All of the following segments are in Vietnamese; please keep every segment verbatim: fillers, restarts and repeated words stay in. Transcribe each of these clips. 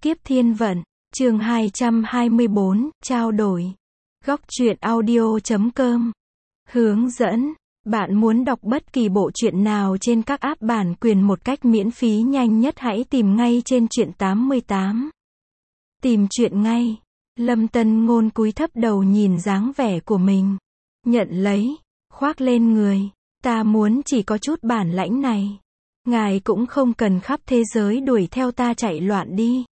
Kiếp thiên vận, chương hai trăm hai mươi bốn, trao đổi. Góc truyện audio chấm com. Hướng dẫn, bạn muốn đọc bất kỳ bộ truyện nào trên các app bản quyền một cách miễn phí nhanh nhất hãy tìm ngay trên truyện tám mươi tám. Tìm truyện ngay. Lâm Tân Ngôn cúi thấp đầu nhìn dáng vẻ của mình. Nhận lấy, khoác lên người. Ta muốn chỉ có chút bản lãnh này. Ngài cũng không cần khắp thế giới đuổi theo ta chạy loạn đi.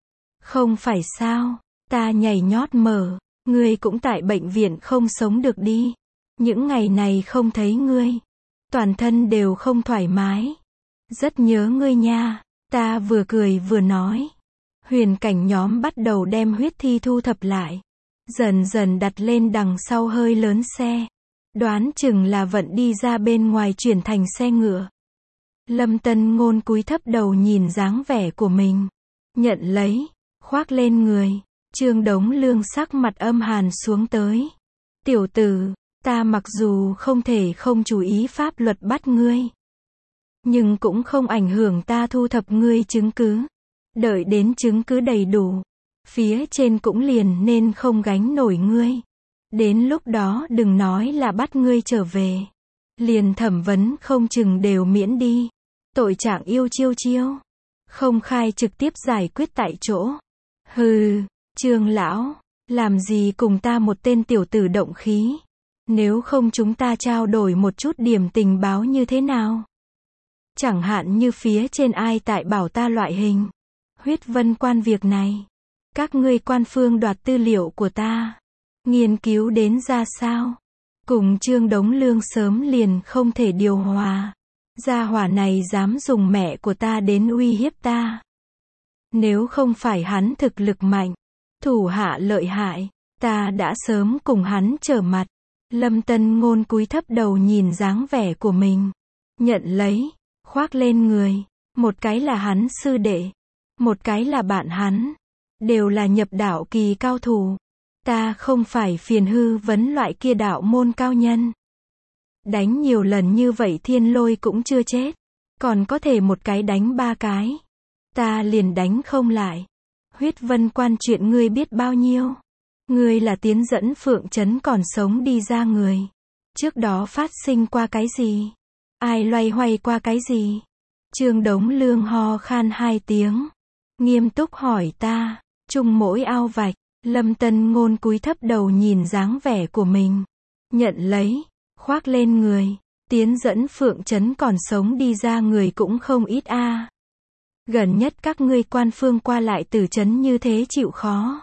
Không phải sao, ta nhảy nhót mờ, ngươi cũng tại bệnh viện không sống được đi. Những ngày này không thấy ngươi, toàn thân đều không thoải mái. Rất nhớ ngươi nha, ta vừa cười vừa nói. Huyền cảnh nhóm bắt đầu đem huyết thi thu thập lại. Dần dần đặt lên đằng sau hơi lớn xe. Đoán chừng là vận đi ra bên ngoài chuyển thành xe ngựa. Lâm Tân Ngôn cúi thấp đầu nhìn dáng vẻ của mình. Nhận lấy, khoác lên người. Trương Đống Lương sắc mặt âm hàn xuống tới. Tiểu tử, ta mặc dù không thể không chú ý pháp luật bắt ngươi, nhưng cũng không ảnh hưởng ta thu thập ngươi chứng cứ. Đợi đến chứng cứ đầy đủ, phía trên cũng liền nên không gánh nổi ngươi. Đến lúc đó đừng nói là bắt ngươi trở về, liền thẩm vấn không chừng đều miễn đi. Tội trạng yêu chiêu chiêu, không khai trực tiếp giải quyết tại chỗ. Hừ, Trương lão, làm gì cùng ta một tên tiểu tử động khí? Nếu không chúng ta trao đổi một chút điểm tình báo như thế nào? Chẳng hạn như phía trên ai tại bảo ta loại hình huyết vân quan việc này, các ngươi quan phương đoạt tư liệu của ta, nghiên cứu đến ra sao? Cùng Trương Đống Lương sớm liền không thể điều hòa. Gia hỏa này dám dùng mẹ của ta đến uy hiếp ta. Nếu không phải hắn thực lực mạnh, thủ hạ lợi hại, ta đã sớm cùng hắn trở mặt. Lâm Tân Ngôn cúi thấp đầu nhìn dáng vẻ của mình. Nhận lấy, khoác lên người. Một cái là hắn sư đệ, một cái là bạn hắn. Đều là nhập đạo kỳ cao thủ. Ta không phải phiền hư vấn loại kia đạo môn cao nhân. Đánh nhiều lần như vậy Thiên Lôi cũng chưa chết. Còn có thể một cái đánh ba cái. Ta liền đánh không lại. Huyết vân quan chuyện ngươi biết bao nhiêu? Ngươi là tiến dẫn Phượng Trấn còn sống đi ra người. Trước đó phát sinh qua cái gì? Ai loay hoay qua cái gì? Trương Đống Lương ho khan hai tiếng. Nghiêm túc hỏi ta. Chung mỗi ao vạch. Lâm Tân Ngôn cúi thấp đầu nhìn dáng vẻ của mình. Nhận lấy, khoác lên người. Tiến dẫn Phượng Trấn còn sống đi ra người cũng không ít a. À. Gần nhất các ngươi quan phương qua lại từ trấn như thế chịu khó.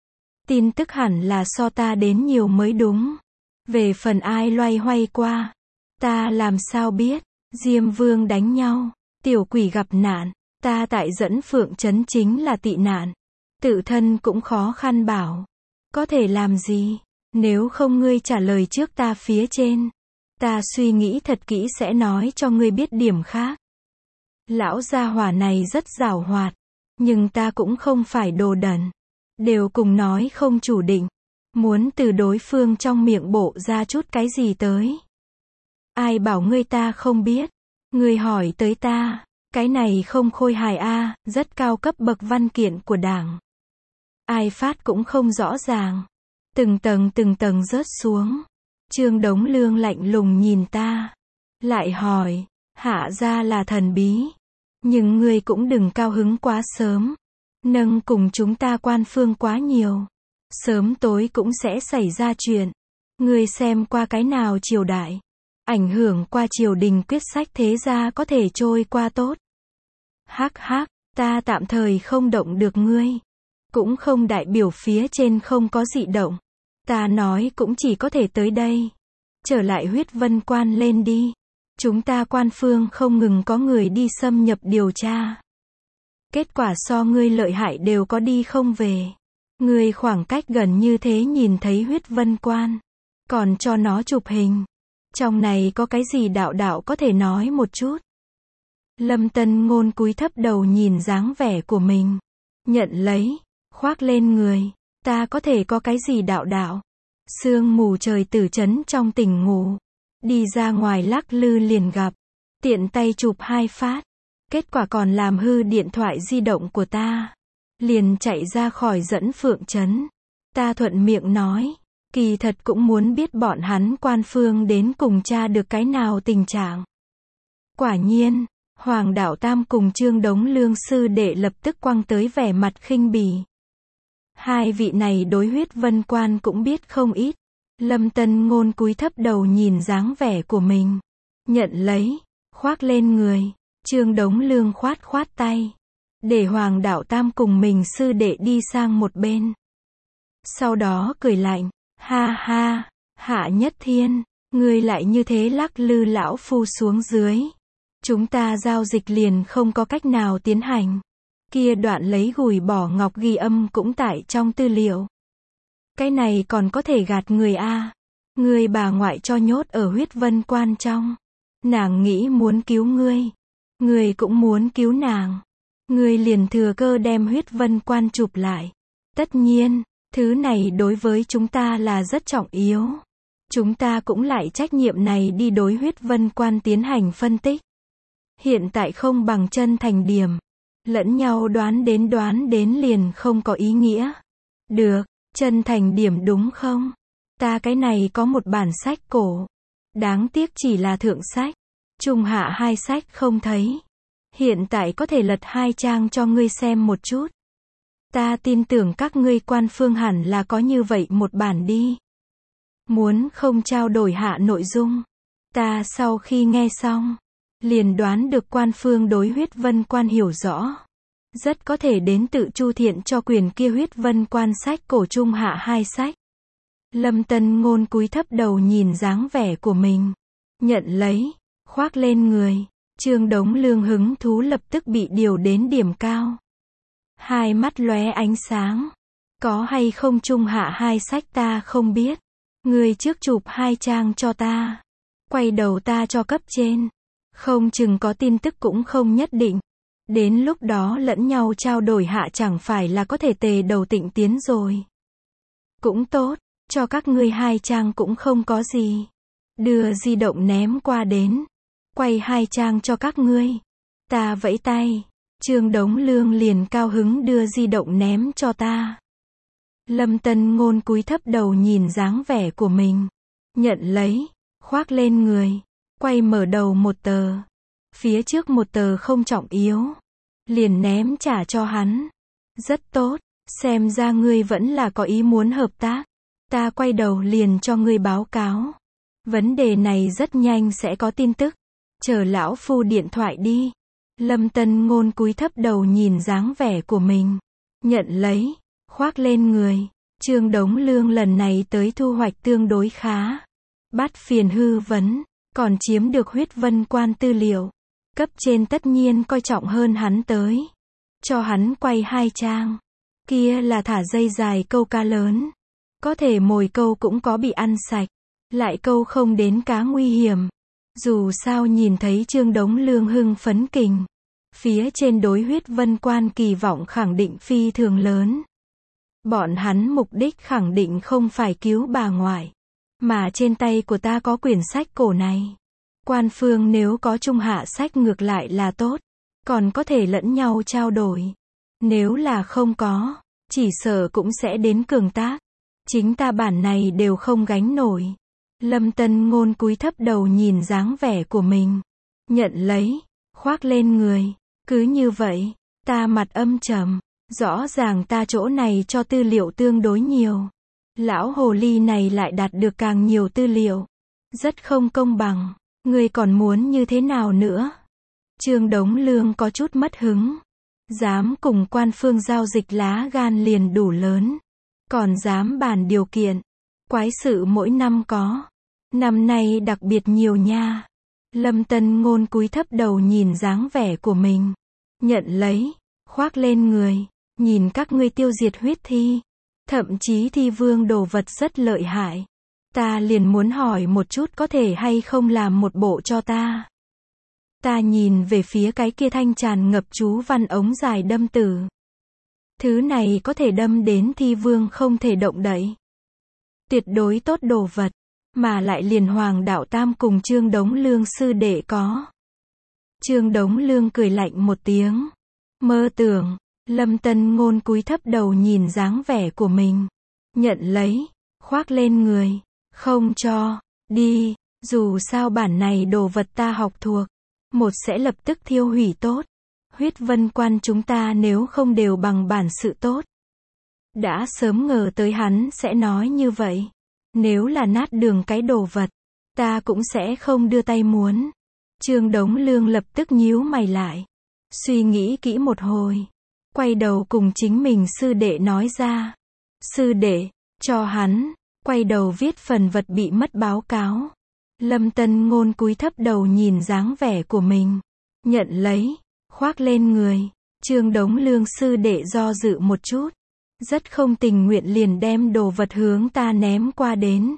Tin tức hẳn là so ta đến nhiều mới đúng. Về phần ai loay hoay qua, ta làm sao biết? Diêm Vương đánh nhau, tiểu quỷ gặp nạn, ta tại dẫn Phượng Trấn chính là tị nạn. Tự thân cũng khó khăn bảo. Có thể làm gì? Nếu không ngươi trả lời trước ta phía trên. Ta suy nghĩ thật kỹ sẽ nói cho ngươi biết điểm khác. Lão gia hỏa này rất giàu hoạt. Nhưng ta cũng không phải đồ đần. Đều cùng nói không chủ định. Muốn từ đối phương trong miệng bộ ra chút cái gì tới. Ai bảo ngươi ta không biết. Ngươi hỏi tới ta. Cái này không khôi hài a, à, rất cao cấp bậc văn kiện của đảng. Ai phát cũng không rõ ràng. Từng tầng từng tầng rớt xuống. Trương Đống Lương lạnh lùng nhìn ta. Lại hỏi, hạ ra là thần bí. Nhưng ngươi cũng đừng cao hứng quá sớm. Nâng cùng chúng ta quan phương quá nhiều. Sớm tối cũng sẽ xảy ra chuyện. Ngươi xem qua cái nào triều đại. Ảnh hưởng qua triều đình quyết sách thế gia có thể trôi qua tốt. Hắc hắc, ta tạm thời không động được ngươi. Cũng không đại biểu phía trên không có dị động. Ta nói cũng chỉ có thể tới đây. Trở lại huyết vân quan lên đi. Chúng ta quan phương không ngừng có người đi xâm nhập điều tra. Kết quả so ngươi lợi hại đều có đi không về. Ngươi khoảng cách gần như thế nhìn thấy huyết vân quan. Còn cho nó chụp hình. Trong này có cái gì đạo đạo có thể nói một chút. Lâm Tân Ngôn cúi thấp đầu nhìn dáng vẻ của mình. Nhận lấy, khoác lên người. Ta có thể có cái gì đạo đạo. Sương mù trời tử trấn trong tỉnh ngủ. Đi ra ngoài lắc lư liền gặp. Tiện tay chụp hai phát. Kết quả còn làm hư điện thoại di động của ta. liền chạy ra khỏi Dẫn Phượng trấn. Ta thuận miệng nói, kỳ thật cũng muốn biết bọn hắn Quan Phương đến cùng tra được cái nào tình trạng. Quả nhiên, Hoàng Đạo Tam cùng Trương Đống Lương sư đệ lập tức quăng tới vẻ mặt khinh bỉ. Hai vị này đối Huyết Vân Quan cũng biết không ít. Lâm Tân Ngôn cúi thấp đầu nhìn dáng vẻ của mình. Nhận lấy, khoác lên người. Trương Đống Lương khoát khoát tay. Để Hoàng Đạo Tam cùng mình sư đệ đi sang một bên. Sau đó cười lạnh. Ha ha, Hạ Nhất Thiên, ngươi lại như thế lắc lư lão phu xuống dưới. Chúng ta giao dịch liền không có cách nào tiến hành. Kia đoạn lấy gùi bỏ ngọc ghi âm cũng tại trong tư liệu. Cái này còn có thể gạt người a? Ngươi bà ngoại cho nhốt ở Huyết Vân Quan trong. Nàng nghĩ muốn cứu ngươi. Ngươi cũng muốn cứu nàng. Ngươi liền thừa cơ đem Huyết Vân Quan chụp lại. Tất nhiên, thứ này đối với chúng ta là rất trọng yếu. Chúng ta cũng lại trách nhiệm này đi đối Huyết Vân Quan tiến hành phân tích. Hiện tại không bằng chân thành điểm. Lẫn nhau đoán đến đoán đến liền không có ý nghĩa. Được, chân thành điểm đúng không? Ta cái này có một bản sách cổ. Đáng tiếc chỉ là thượng sách. Trung hạ hai sách không thấy. Hiện tại có thể lật hai trang cho ngươi xem một chút. Ta tin tưởng các ngươi Quan Phương hẳn là có như vậy một bản đi. Muốn không trao đổi hạ nội dung. Ta sau khi nghe xong, liền đoán được Quan Phương đối Huyết Vân Quan hiểu rõ. Rất có thể đến tự Chu Thiện cho quyền kia Huyết Vân Quan sách cổ trung hạ hai sách. Lâm Tân Ngôn cúi thấp đầu nhìn dáng vẻ của mình. Nhận lấy, khoác lên người. Trương Đống Lương hứng thú lập tức bị điều đến điểm cao. Hai mắt lóe ánh sáng. Có hay không trung hạ hai sách ta không biết. Ngươi trước chụp hai trang cho ta. Quay đầu ta cho cấp trên. Không chừng có tin tức cũng không nhất định. Đến lúc đó lẫn nhau trao đổi hạ chẳng phải là có thể tề đầu tịnh tiến rồi. Cũng tốt, cho các ngươi hai trang cũng không có gì. Đưa di động ném qua đến. Quay hai trang cho các ngươi. Ta vẫy tay. Trương Đống Lương liền cao hứng đưa di động ném cho ta. Lâm Tân Ngôn cúi thấp đầu nhìn dáng vẻ của mình. Nhận lấy, khoác lên người. Quay mở đầu một tờ. Phía trước một tờ không trọng yếu. Liền ném trả cho hắn. Rất tốt, xem ra ngươi vẫn là có ý muốn hợp tác. Ta quay đầu liền cho ngươi báo cáo. Vấn đề này rất nhanh sẽ có tin tức. Chờ lão phu điện thoại đi. Lâm Tân Ngôn cúi thấp đầu nhìn dáng vẻ của mình. Nhận lấy, khoác lên người. Trương Đống Lương lần này tới thu hoạch tương đối khá. Bắt phiền hư vấn, còn chiếm được Huyết Vân Quan tư liệu. Cấp trên tất nhiên coi trọng hơn hắn tới. Cho hắn quay hai trang. Kia là thả dây dài câu cá lớn. Có thể mồi câu cũng có bị ăn sạch. Lại câu không đến cá nguy hiểm. Dù sao nhìn thấy Trương Đống Lương hưng phấn kình. Phía trên đối Huyết Vân Quan kỳ vọng khẳng định phi thường lớn. Bọn hắn mục đích khẳng định không phải cứu bà ngoại. Mà trên tay của ta có quyển sách cổ này. Quan Phương nếu có trung hạ sách ngược lại là tốt. Còn có thể lẫn nhau trao đổi. Nếu là không có, chỉ sợ cũng sẽ đến cường tác. Chính ta bản này đều không gánh nổi. Lâm Tân Ngôn cúi thấp đầu nhìn dáng vẻ của mình. Nhận lấy, khoác lên người. Cứ như vậy, ta mặt âm trầm. Rõ ràng ta chỗ này cho tư liệu tương đối nhiều. Lão hồ ly này lại đạt được càng nhiều tư liệu. Rất không công bằng. Ngươi còn muốn như thế nào nữa? Trương Đống Lương có chút mất hứng. Dám cùng Quan Phương giao dịch lá gan liền đủ lớn. Còn dám bàn điều kiện. Quái sự mỗi năm có. Năm nay đặc biệt nhiều nha. Lâm Tân Ngôn cúi thấp đầu nhìn dáng vẻ của mình. Nhận lấy, khoác lên người. Nhìn các ngươi tiêu diệt huyết thi. Thậm chí thi vương đồ vật rất lợi hại. Ta liền muốn hỏi một chút có thể hay không làm một bộ cho ta. Ta nhìn về phía cái kia thanh tràn ngập chú văn ống dài đâm tử. Thứ này có thể đâm đến thi vương không thể động đậy. Tuyệt đối tốt đồ vật. Mà lại liền Hoàng Đạo Tam cùng Trương Đống Lương sư đệ có. Trương Đống Lương cười lạnh một tiếng. Mơ tưởng, Lâm Tân Ngôn cúi thấp đầu nhìn dáng vẻ của mình. Nhận lấy, khoác lên người. Không cho, đi, dù sao bản này đồ vật ta học thuộc. Một sẽ lập tức thiêu hủy tốt. Huyết vân quan chúng ta nếu không đều bằng bản sự tốt. Đã sớm ngờ tới hắn sẽ nói như vậy. Nếu là nát đường cái đồ vật, ta cũng sẽ không đưa tay muốn. Trương Đống Lương lập tức nhíu mày lại. Suy nghĩ kỹ một hồi. Quay đầu cùng chính mình sư đệ nói ra. Sư đệ, cho hắn, quay đầu viết phần vật bị mất báo cáo. Lâm Tân Ngôn cúi thấp đầu nhìn dáng vẻ của mình. Nhận lấy, khoác lên người. Trương Đống Lương sư đệ do dự một chút. Rất không tình nguyện liền đem đồ vật hướng ta ném qua đến.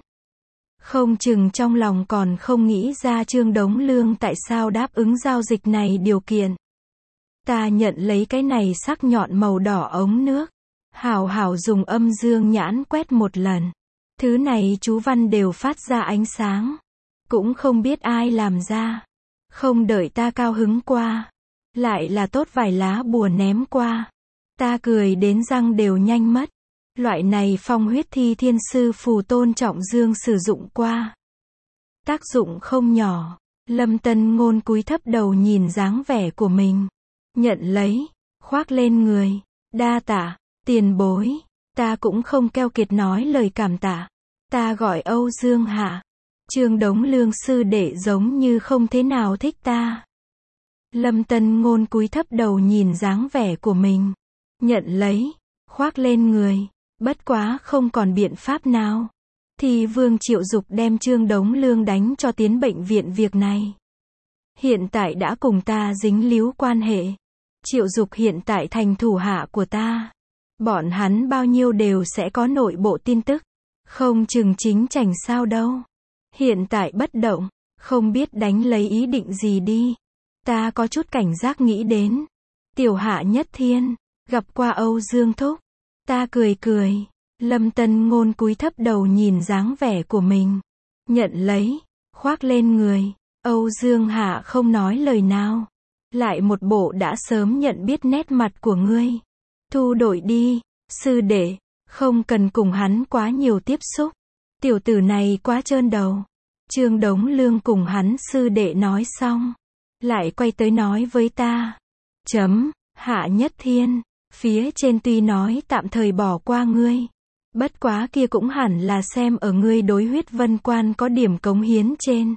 Không chừng trong lòng còn không nghĩ ra Trương Đống Lương tại sao đáp ứng giao dịch này điều kiện. Ta nhận lấy cái này sắc nhọn màu đỏ ống nước. Hảo hảo dùng âm dương nhãn quét một lần. Thứ này chú văn đều phát ra ánh sáng. Cũng không biết ai làm ra. Không đợi ta cao hứng qua. Lại là tốt vài lá bùa ném qua. Ta cười đến răng đều nhanh mất. Loại này phong huyết thi thiên sư phù tôn trọng dương sử dụng qua. Tác dụng không nhỏ. Lâm Tân Ngôn cúi thấp đầu nhìn dáng vẻ của mình. Nhận lấy, khoác lên người. Đa tạ, tiền bối. Ta cũng không keo kiệt nói lời cảm tạ. Ta gọi Âu Dương Hạ. Trương Đống Lương sư đệ giống như không thế nào thích ta. Lâm Tân Ngôn cúi thấp đầu nhìn dáng vẻ của mình. Nhận lấy, khoác lên người. Bất quá không còn biện pháp nào. Thì Vương Triệu Dục đem Trương Đống Lương đánh cho tiến bệnh viện việc này. Hiện tại đã cùng ta dính líu quan hệ. Triệu Dục hiện tại thành thủ hạ của ta. Bọn hắn bao nhiêu đều sẽ có nội bộ tin tức. Không chừng chính chảnh sao đâu. Hiện tại bất động, không biết đánh lấy ý định gì đi. Ta có chút cảnh giác nghĩ đến. Tiểu Hạ Nhất Thiên, gặp qua Âu Dương Thúc. Ta cười cười. Lâm Tân Ngôn cúi thấp đầu nhìn dáng vẻ của mình. Nhận lấy, khoác lên người. Âu Dương Hạ không nói lời nào. Lại một bộ đã sớm nhận biết nét mặt của ngươi. Thu đổi đi, sư đệ, không cần cùng hắn quá nhiều tiếp xúc. Tiểu tử này quá trơn đầu. Trương Đống Lương cùng hắn sư đệ nói xong. Lại quay tới nói với ta. Chấm, Hạ Nhất Thiên. Phía trên tuy nói tạm thời bỏ qua ngươi. Bất quá kia cũng hẳn là xem ở ngươi đối huyết vân quan có điểm cống hiến trên.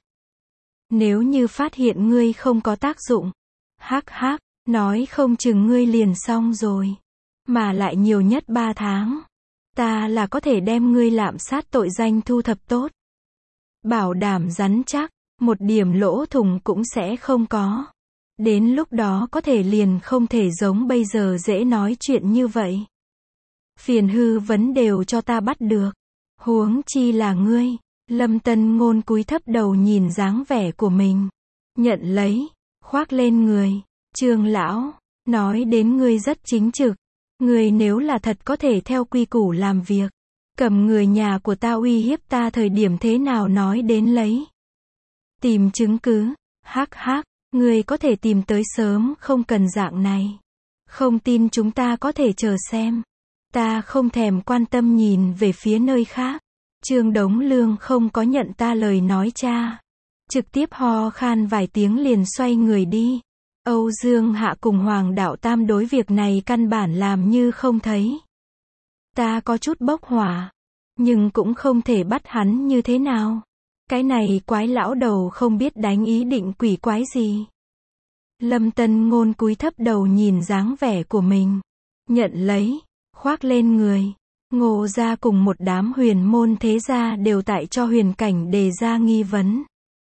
Nếu như phát hiện ngươi không có tác dụng. Hắc hắc, nói không chừng ngươi liền xong rồi. Mà lại nhiều nhất ba tháng. Ta là có thể đem ngươi lạm sát tội danh thu thập tốt. Bảo đảm rắn chắc, một điểm lỗ thủng cũng sẽ không có. Đến lúc đó có thể liền không thể giống bây giờ dễ nói chuyện như vậy. Phiền hư vấn đều cho ta bắt được. Huống chi là ngươi. Lâm Tân Ngôn cúi thấp đầu nhìn dáng vẻ của mình. Nhận lấy, khoác lên người. Trương lão, nói đến ngươi rất chính trực. Ngươi nếu là thật có thể theo quy củ làm việc. Cầm người nhà của ta uy hiếp ta thời điểm thế nào nói đến lấy. Tìm chứng cứ. Hắc hắc, ngươi có thể tìm tới sớm không cần dạng này. Không tin chúng ta có thể chờ xem. Ta không thèm quan tâm nhìn về phía nơi khác. Trương Đống Lương không có nhận ta lời nói cha. Trực tiếp ho khan vài tiếng liền xoay người đi. Âu Dương Hạ cùng Hoàng Đạo Tam đối việc này căn bản làm như không thấy. Ta có chút bốc hỏa. Nhưng cũng không thể bắt hắn như thế nào. Cái này quái lão đầu không biết đánh ý định quỷ quái gì. Lâm Tân Ngôn cúi thấp đầu nhìn dáng vẻ của mình. Nhận lấy, khoác lên người. Ngô gia cùng một đám huyền môn thế gia đều tại cho huyền cảnh đề ra nghi vấn.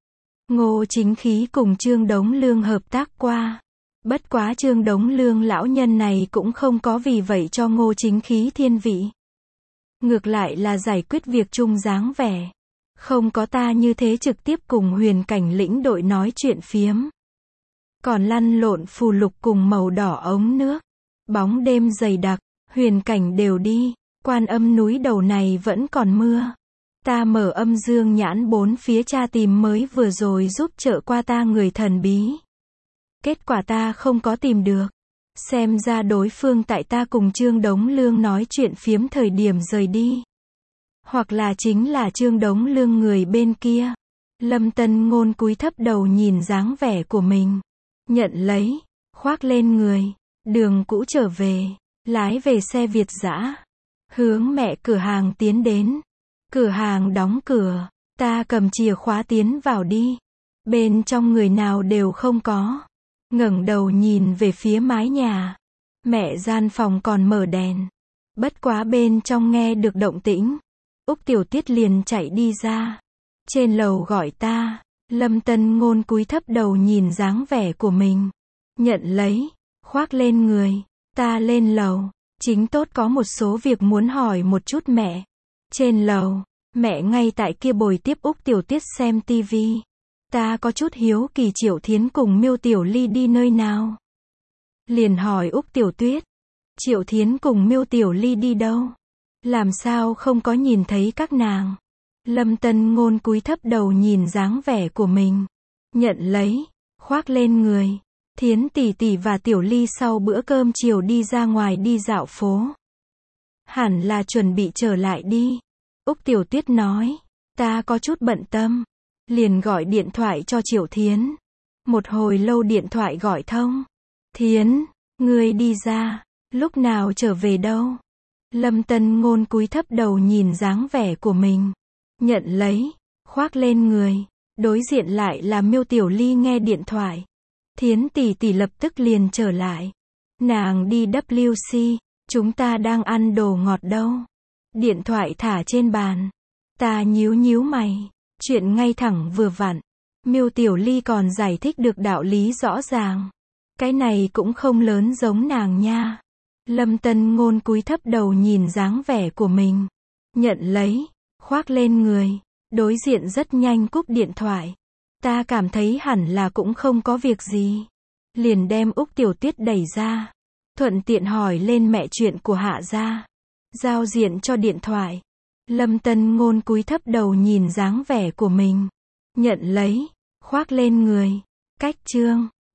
Ngô Chính Khí cùng Trương Đống Lương hợp tác qua. Bất quá Trương Đống Lương lão nhân này cũng không có vì vậy cho Ngô Chính Khí thiên vị. Ngược lại là giải quyết việc chung dáng vẻ. Không có ta như thế trực tiếp cùng huyền cảnh lĩnh đội nói chuyện phiếm. Còn lăn lộn phù lục cùng màu đỏ ống nước. Bóng đêm dày đặc, huyền cảnh đều đi. Quan Âm núi đầu này vẫn còn mưa. Ta mở âm dương nhãn bốn phía tra tìm mới vừa rồi giúp trợ qua ta người thần bí. Kết quả ta không có tìm được. Xem ra đối phương tại ta cùng Trương Đống Lương nói chuyện phiếm thời điểm rời đi. Hoặc là chính là Trương Đống Lương người bên kia. Lâm Tân Ngôn cúi thấp đầu nhìn dáng vẻ của mình. Nhận lấy, khoác lên người. Đường cũ trở về, lái về xe Việt dã. Hướng mẹ cửa hàng tiến đến. Cửa hàng đóng cửa, ta cầm chìa khóa tiến vào đi. Bên trong người nào đều không có. Ngẩng đầu nhìn về phía mái nhà. Mẹ gian phòng còn mở đèn. Bất quá bên trong nghe được động tĩnh. Úc Tiểu Tiết liền chạy đi ra. Trên lầu gọi ta. Lâm Tân Ngôn cúi thấp đầu nhìn dáng vẻ của mình. Nhận lấy, khoác lên người. Ta lên lầu. Chính tốt có một số việc muốn hỏi một chút mẹ. Trên lầu, mẹ ngay tại kia bồi tiếp Úc Tiểu Tiết xem tivi. Ta có chút hiếu kỳ Triệu Thiến cùng Miêu Tiểu Ly đi nơi nào. Liền hỏi Úc Tiểu Tuyết. Triệu Thiến cùng Miêu Tiểu Ly đi đâu? Làm sao không có nhìn thấy các nàng? Lâm Tân Ngôn cúi thấp đầu nhìn dáng vẻ của mình. Nhận lấy, khoác lên người. Thiến tỷ tỷ và Tiểu Ly sau bữa cơm chiều đi ra ngoài đi dạo phố. Hẳn là chuẩn bị trở lại đi. Úc Tiểu Tuyết nói. Ta có chút bận tâm. Liền gọi điện thoại cho Triệu Thiến. Một hồi lâu điện thoại gọi thông. Thiến, ngươi đi ra, lúc nào trở về đâu? Lâm Tân Ngôn cúi thấp đầu nhìn dáng vẻ của mình. Nhận lấy, khoác lên người. Đối diện lại là Miêu Tiểu Ly nghe điện thoại. Thiến tỷ tỷ lập tức liền trở lại. Nàng đi W C, chúng ta đang ăn đồ ngọt đâu. Điện thoại thả trên bàn. Ta nhíu nhíu mày. Chuyện ngay thẳng vừa vặn. Miêu Tiểu Ly còn giải thích được đạo lý rõ ràng. Cái này cũng không lớn giống nàng nha. Lâm Tân Ngôn cúi thấp đầu nhìn dáng vẻ của mình. Nhận lấy, khoác lên người. Đối diện rất nhanh cúp điện thoại. Ta cảm thấy hẳn là cũng không có việc gì. Liền đem Úc Tiểu Tuyết đẩy ra. Thuận tiện hỏi lên mẹ chuyện của Hạ gia. Giao diện cho điện thoại. Lâm Tân Ngôn cúi thấp đầu nhìn dáng vẻ của mình. Nhận lấy, khoác lên người. Cách chương